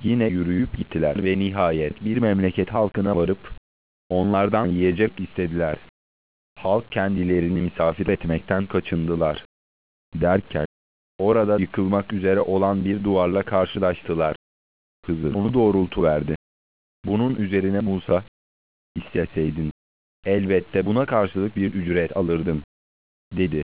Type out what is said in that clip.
Yine yürüyüp gittiler ve nihayet bir memleket halkına varıp onlardan yiyecek istediler. Halk kendilerini misafir etmekten kaçındılar. Derken orada yıkılmak üzere olan bir duvarla karşılaştılar. Hızır onu doğrultuverdi. Bunun üzerine Musa, "İsteseydin elbette buna karşılık bir ücret alırdın," dedi.